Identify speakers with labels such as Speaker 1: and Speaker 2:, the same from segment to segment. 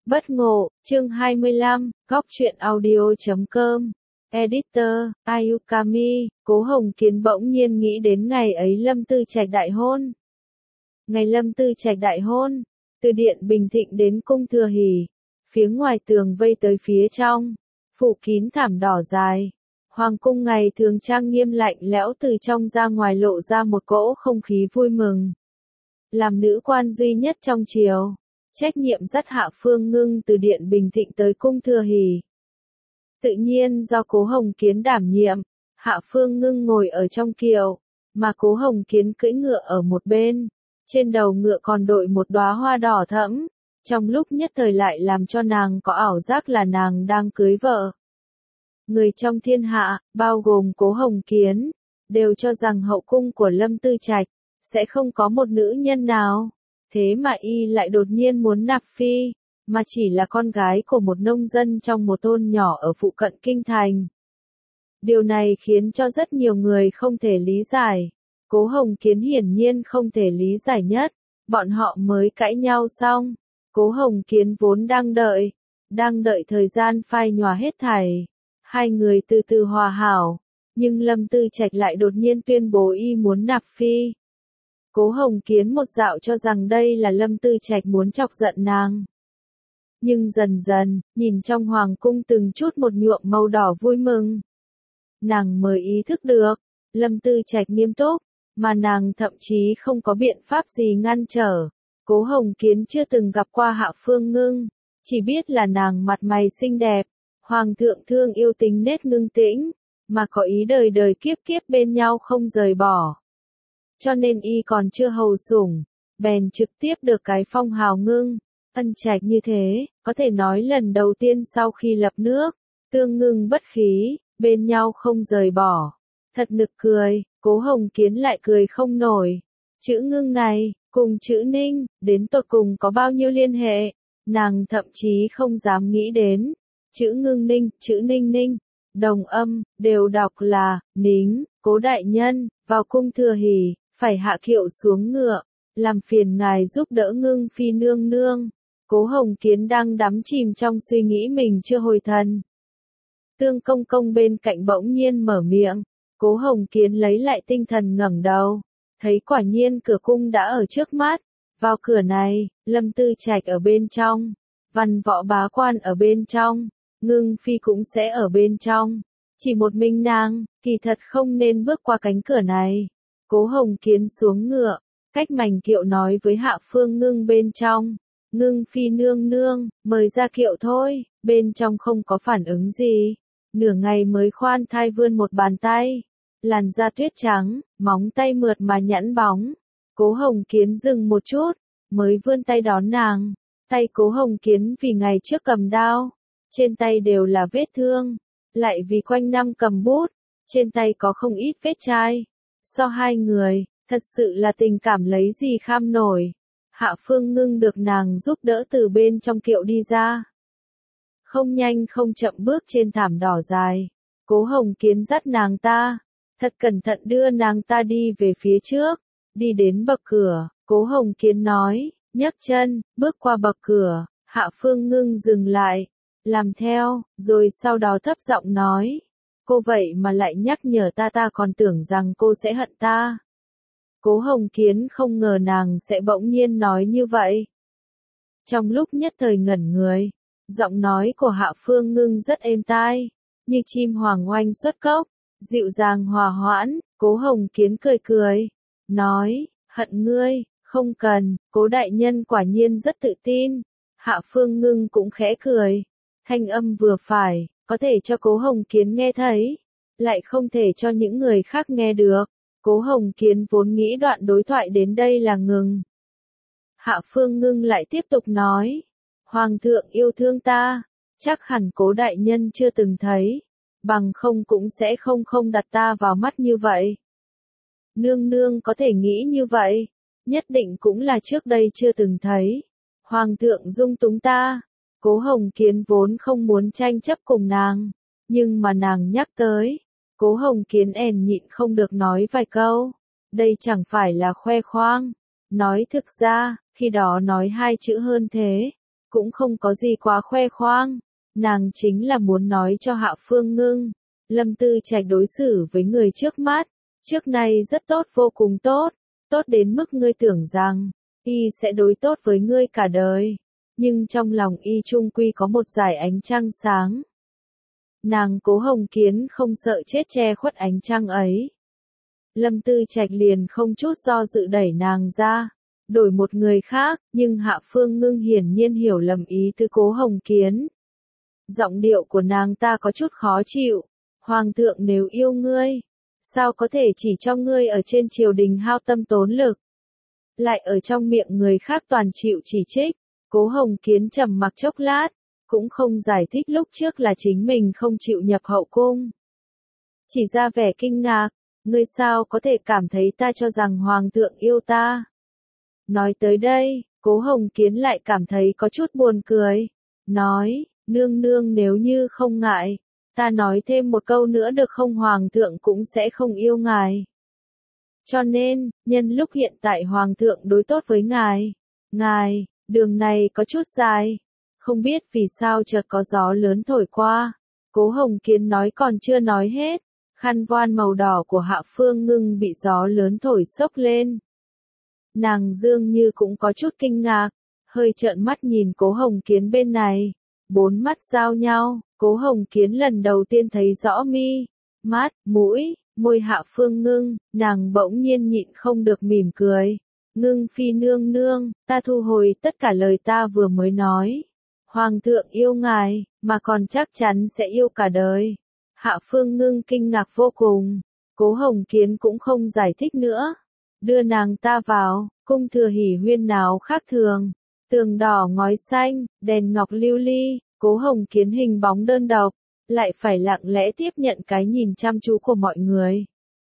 Speaker 1: Bất ngộ, chương 25, góc truyện audio.com. Editor, Ayukami, Cố Hồng Kiến bỗng nhiên nghĩ đến ngày ấy Lâm Tư Trạch đại hôn. Ngày Lâm Tư Trạch đại hôn, từ điện Bình Thịnh đến cung Thừa Hỷ, phía ngoài tường vây tới phía trong, phủ kín thảm đỏ dài. Hoàng cung ngày thường trang nghiêm lạnh lẽo, từ trong ra ngoài lộ ra một cỗ không khí vui mừng. Làm nữ quan duy nhất trong triều, trách nhiệm dắt Hạ Phương Ngưng từ điện Bình Thịnh tới cung Thừa Hỷ. Tự nhiên do Cố Hồng Kiến đảm nhiệm, Hạ Phương Ngưng ngồi ở trong kiệu, mà Cố Hồng Kiến cưỡi ngựa ở một bên, trên đầu ngựa còn đội một đóa hoa đỏ thẫm, trong lúc nhất thời lại làm cho nàng có ảo giác là nàng đang cưới vợ. Người trong thiên hạ, bao gồm Cố Hồng Kiến, đều cho rằng hậu cung của Lâm Tư Trạch sẽ không có một nữ nhân nào. Thế mà y lại đột nhiên muốn nạp phi, mà chỉ là con gái của một nông dân trong một thôn nhỏ ở phụ cận kinh thành. Điều này khiến cho rất nhiều người không thể lý giải. Cố Hồng Kiến hiển nhiên không thể lý giải nhất. Bọn họ mới cãi nhau xong. Cố Hồng Kiến vốn đang đợi thời gian phai nhòa hết thảy. Hai người từ từ hòa hảo, nhưng Lâm Tư Trạch lại đột nhiên tuyên bố y muốn nạp phi. Cố Hồng Kiến một dạo cho rằng đây là Lâm Tư Trạch muốn chọc giận nàng. Nhưng dần dần, nhìn trong hoàng cung từng chút một nhuộm màu đỏ vui mừng, nàng mới ý thức được, Lâm Tư Trạch nghiêm túc, mà nàng thậm chí không có biện pháp gì ngăn trở. Cố Hồng Kiến chưa từng gặp qua Hạ Phương Ngưng, chỉ biết là nàng mặt mày xinh đẹp, hoàng thượng thương yêu tính nết ngưng tĩnh, mà có ý đời đời kiếp kiếp bên nhau không rời bỏ. Cho nên y còn chưa hầu sủng, bèn trực tiếp được cái phong hào Ngưng, ân trạch như thế, có thể nói lần đầu tiên sau khi lập nước, tương ngưng bất khí, bên nhau không rời bỏ. Thật nực cười, Cố Hồng Kiến lại cười không nổi. Chữ Ngưng này, cùng chữ Ninh, đến tột cùng có bao nhiêu liên hệ, nàng thậm chí không dám nghĩ đến. Chữ Ngưng Ninh, chữ Ninh Ninh, đồng âm, đều đọc là, nính. Cố đại nhân, vào cung Thừa Hỷ, phải hạ kiệu xuống ngựa, làm phiền ngài giúp đỡ Ngưng phi nương nương. Cố Hồng Kiến đang đắm chìm trong suy nghĩ mình chưa hồi thần. Tương Công Công bên cạnh bỗng nhiên mở miệng, Cố Hồng Kiến lấy lại tinh thần ngẩng đầu, thấy quả nhiên cửa cung đã ở trước mắt. Vào cửa này, Lâm Tư Trạch ở bên trong, Văn Võ bá quan ở bên trong, Ngưng phi cũng sẽ ở bên trong. Chỉ một mình nàng, kỳ thật không nên bước qua cánh cửa này. Cố Hồng Kiến xuống ngựa, cách mảnh kiệu nói với Hạ Phương Ngưng bên trong. Ngưng phi nương nương, mời ra kiệu thôi. Bên trong không có phản ứng gì. Nửa ngày mới khoan thai vươn một bàn tay. Làn da tuyết trắng, móng tay mượt mà nhẵn bóng. Cố Hồng Kiến dừng một chút, mới vươn tay đón nàng. Tay Cố Hồng Kiến vì ngày trước cầm đao, trên tay đều là vết thương. Lại vì quanh năm cầm bút, trên tay có không ít vết chai. So hai người, thật sự là tình cảm lấy gì kham nổi. Hạ Phương Ngưng được nàng giúp đỡ từ bên trong kiệu đi ra. Không nhanh không chậm bước trên thảm đỏ dài. Cố Hồng Kiến dắt nàng ta, thật cẩn thận đưa nàng ta đi về phía trước. Đi đến bậc cửa, Cố Hồng Kiến nói, nhấc chân, bước qua bậc cửa. Hạ Phương Ngưng dừng lại, làm theo, rồi sau đó thấp giọng nói, cô vậy mà lại nhắc nhở ta còn tưởng rằng cô sẽ hận ta. Cố Hồng Kiến không ngờ nàng sẽ bỗng nhiên nói như vậy. Trong lúc nhất thời ngẩn người, giọng nói của Hạ Phương Ngưng rất êm tai, như chim hoàng oanh xuất cốc, dịu dàng hòa hoãn. Cố Hồng Kiến cười cười, nói, hận ngươi, không cần. Cố đại nhân quả nhiên rất tự tin. Hạ Phương Ngưng cũng khẽ cười, thanh âm vừa phải, có thể cho Cố Hồng Kiến nghe thấy, lại không thể cho những người khác nghe được. Cố Hồng Kiến vốn nghĩ đoạn đối thoại đến đây là ngừng. Hạ Phương Ngưng lại tiếp tục nói, Hoàng thượng yêu thương ta, chắc hẳn Cố đại nhân chưa từng thấy, bằng không cũng sẽ không đặt ta vào mắt như vậy. Nương nương có thể nghĩ như vậy, nhất định cũng là trước đây chưa từng thấy. Hoàng thượng dung túng ta. Cố Hồng Kiến vốn không muốn tranh chấp cùng nàng, nhưng mà nàng nhắc tới, Cố Hồng Kiến nhịn không được nói vài câu. Đây chẳng phải là khoe khoang. Nói thực ra, khi đó nói hai chữ hơn thế, cũng không có gì quá khoe khoang. Nàng chính là muốn nói cho Hạ Phương Ngưng, Lâm Tư Trạch đối xử với người trước mắt, trước nay rất tốt, vô cùng tốt, tốt đến mức ngươi tưởng rằng, y sẽ đối tốt với ngươi cả đời. Nhưng trong lòng y chung quy có một dải ánh trăng sáng. Nàng Cố Hồng Kiến không sợ chết che khuất ánh trăng ấy. Lâm Tư Trạch liền không chút do dự đẩy nàng ra, đổi một người khác, nhưng Hạ Phương Ngưng hiển nhiên hiểu lầm ý tứ Cố Hồng Kiến. Giọng điệu của nàng ta có chút khó chịu. Hoàng thượng nếu yêu ngươi, sao có thể chỉ cho ngươi ở trên triều đình hao tâm tốn lực, lại ở trong miệng người khác toàn chịu chỉ trích. Cố Hồng Kiến trầm mặc chốc lát, cũng không giải thích lúc trước là chính mình không chịu nhập hậu cung. Chỉ ra vẻ kinh ngạc, ngươi sao có thể cảm thấy ta cho rằng hoàng thượng yêu ta? Nói tới đây, Cố Hồng Kiến lại cảm thấy có chút buồn cười. Nói, nương nương nếu như không ngại, ta nói thêm một câu nữa được không, hoàng thượng cũng sẽ không yêu ngài. Cho nên, nhân lúc hiện tại hoàng thượng đối tốt với ngài, đường này có chút dài. Không biết vì sao chợt có gió lớn thổi qua. Cố Hồng Kiến nói còn chưa nói hết, khăn voan màu đỏ của Hạ Phương Ngưng bị gió lớn thổi xốc lên. Nàng dường như cũng có chút kinh ngạc, hơi trợn mắt nhìn Cố Hồng Kiến bên này. Bốn mắt giao nhau, Cố Hồng Kiến lần đầu tiên thấy rõ mi, mắt, mũi, môi Hạ Phương Ngưng, nàng bỗng nhiên nhịn không được mỉm cười. Ngưng phi nương nương, ta thu hồi tất cả lời ta vừa mới nói. Hoàng thượng yêu ngài, mà còn chắc chắn sẽ yêu cả đời. Hạ Phương Ngưng kinh ngạc vô cùng, Cố Hồng Kiến cũng không giải thích nữa. Đưa nàng ta vào, cung Thừa Hỉ huyên náo khác thường. Tường đỏ ngói xanh, đèn ngọc lưu ly, Cố Hồng Kiến hình bóng đơn độc, lại phải lặng lẽ tiếp nhận cái nhìn chăm chú của mọi người.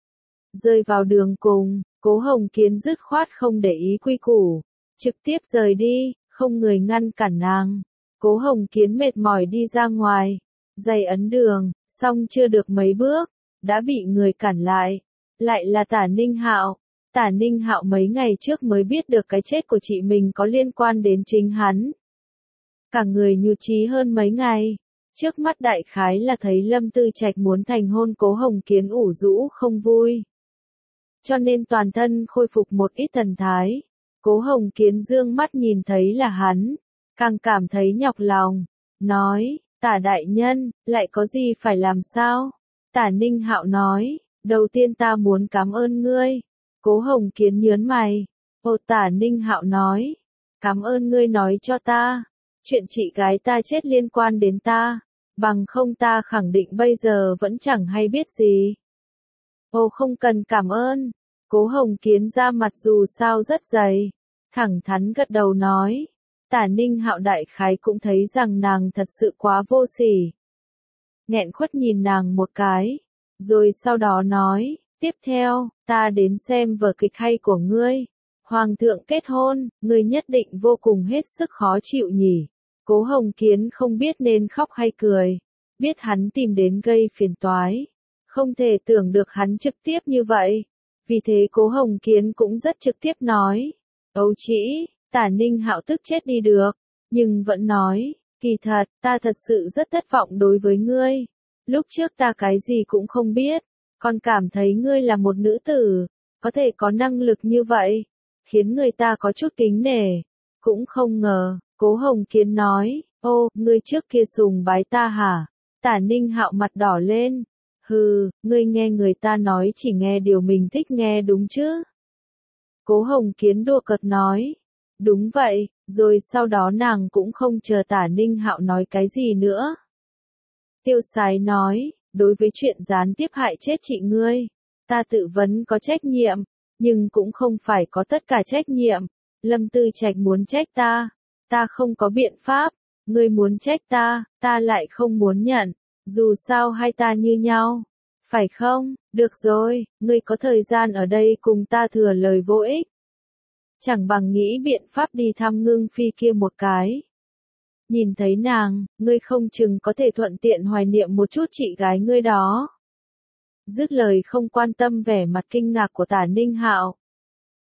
Speaker 1: Rơi vào đường cùng, Cố Hồng Kiến dứt khoát không để ý quy củ, trực tiếp rời đi, không người ngăn cản nàng. Cố Hồng Kiến mệt mỏi đi ra ngoài, giày ấn đường, xong chưa được mấy bước, đã bị người cản lại. Lại là Tả Ninh Hạo. Tả Ninh Hạo mấy ngày trước mới biết được cái chết của chị mình có liên quan đến chính hắn. Cả người nhụt chí hơn mấy ngày. Trước mắt đại khái là thấy Lâm Tư Trạch muốn thành hôn, Cố Hồng Kiến ủ rũ không vui. Cho nên toàn thân khôi phục một ít thần thái. Cố Hồng Kiến dương mắt nhìn thấy là hắn, càng cảm thấy nhọc lòng. Nói, Tả đại nhân, lại có gì phải làm sao? Tả Ninh Hạo nói, đầu tiên ta muốn cảm ơn ngươi. Cố Hồng Kiến nhớn mày. Ồ, Tả Ninh Hạo nói, cảm ơn ngươi nói cho ta. Chuyện chị gái ta chết liên quan đến ta, bằng không ta khẳng định bây giờ vẫn chẳng hay biết gì. Ồ, không cần cảm ơn. Cố Hồng Kiến da mặt dù sao rất dày, thẳng thắn gật đầu nói. Tả Ninh Hạo đại khái cũng thấy rằng nàng thật sự quá vô sỉ. Nghẹn khuất nhìn nàng một cái, rồi sau đó nói, tiếp theo, ta đến xem vở kịch hay của ngươi. Hoàng thượng kết hôn, ngươi nhất định vô cùng hết sức khó chịu nhỉ. Cố Hồng Kiến không biết nên khóc hay cười, biết hắn tìm đến gây phiền toái. Không thể tưởng được hắn trực tiếp như vậy. Vì thế Cố Hồng Kiến cũng rất trực tiếp nói, ấu trĩ. Tả Ninh Hạo tức chết đi được, nhưng vẫn nói, kỳ thật, ta thật sự rất thất vọng đối với ngươi. Lúc trước ta cái gì cũng không biết, còn cảm thấy ngươi là một nữ tử, có thể có năng lực như vậy, khiến người ta có chút kính nể. Cũng không ngờ, Cố Hồng Kiến nói, ô, ngươi trước kia sùng bái ta hả? Tả Ninh Hạo mặt đỏ lên, hừ, ngươi nghe người ta nói chỉ nghe điều mình thích nghe đúng chứ? Cố Hồng Kiến đùa cợt nói. Đúng vậy, rồi sau đó nàng cũng không chờ Tả Ninh Hạo nói cái gì nữa. Tiêu Sái nói, đối với chuyện gián tiếp hại chết chị ngươi, ta tự vấn có trách nhiệm, nhưng cũng không phải có tất cả trách nhiệm. Lâm Tư Trạch muốn trách ta không có biện pháp, ngươi muốn trách ta lại không muốn nhận, dù sao hai ta như nhau. Phải không? Được rồi, ngươi có thời gian ở đây cùng ta thừa lời vô ích. Chẳng bằng nghĩ biện pháp đi thăm Ngưng phi kia một cái. Nhìn thấy nàng, ngươi không chừng có thể thuận tiện hoài niệm một chút chị gái ngươi đó. Dứt lời không quan tâm vẻ mặt kinh ngạc của Tả Ninh Hạo.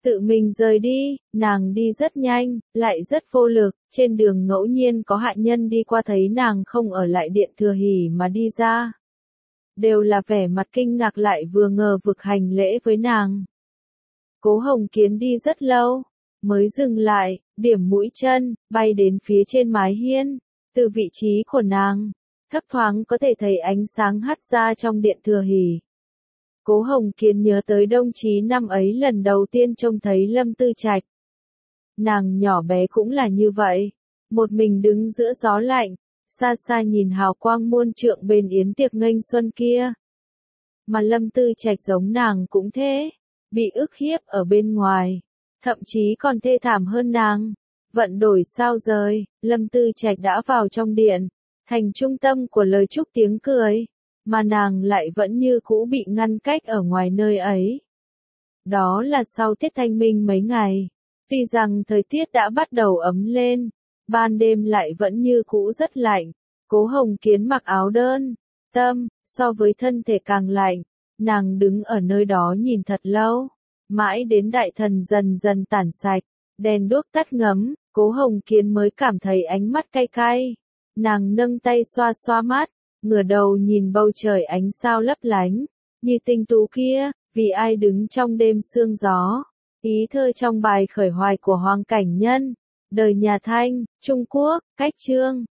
Speaker 1: tự mình rời đi, nàng đi rất nhanh, lại rất vô lực, trên đường ngẫu nhiên có hạ nhân đi qua thấy nàng không ở lại điện Thừa Hỷ mà đi ra. Đều là vẻ mặt kinh ngạc lại vừa ngờ vực hành lễ với nàng. Cố Hồng Kiến đi rất lâu, mới dừng lại, điểm mũi chân, bay đến phía trên mái hiên, từ vị trí của nàng, thấp thoáng có thể thấy ánh sáng hắt ra trong điện Thừa Hỷ. Cố Hồng Kiến nhớ tới Đông Chí năm ấy lần đầu tiên trông thấy Lâm Tư Trạch. Nàng nhỏ bé cũng là như vậy, một mình đứng giữa gió lạnh, xa xa nhìn hào quang muôn trượng bên yến tiệc nghênh xuân kia. Mà Lâm Tư Trạch giống nàng cũng thế, bị ức hiếp ở bên ngoài, thậm chí còn thê thảm hơn nàng. Vận đổi sao rời, Lâm Tư Trạch đã vào trong điện, thành trung tâm của lời chúc tiếng cười, mà nàng lại vẫn như cũ bị ngăn cách ở ngoài nơi ấy. Đó là sau Tết Thanh Minh mấy ngày, tuy rằng thời tiết đã bắt đầu ấm lên, ban đêm lại vẫn như cũ rất lạnh. Cố Hồng Kiến mặc áo đơn, tâm, so với thân thể càng lạnh, nàng đứng ở nơi đó nhìn thật lâu, mãi đến đại thần dần dần tản sạch, đèn đuốc tắt ngấm, Cố Hồng Kiến mới cảm thấy ánh mắt cay cay. Nàng nâng tay xoa xoa mắt, ngửa đầu nhìn bầu trời ánh sao lấp lánh, như tinh tú kia, vì ai đứng trong đêm sương gió. Ý thơ trong bài khởi hoài của Hoàng Cảnh Nhân, đời nhà Thanh, Trung Quốc, cách chương.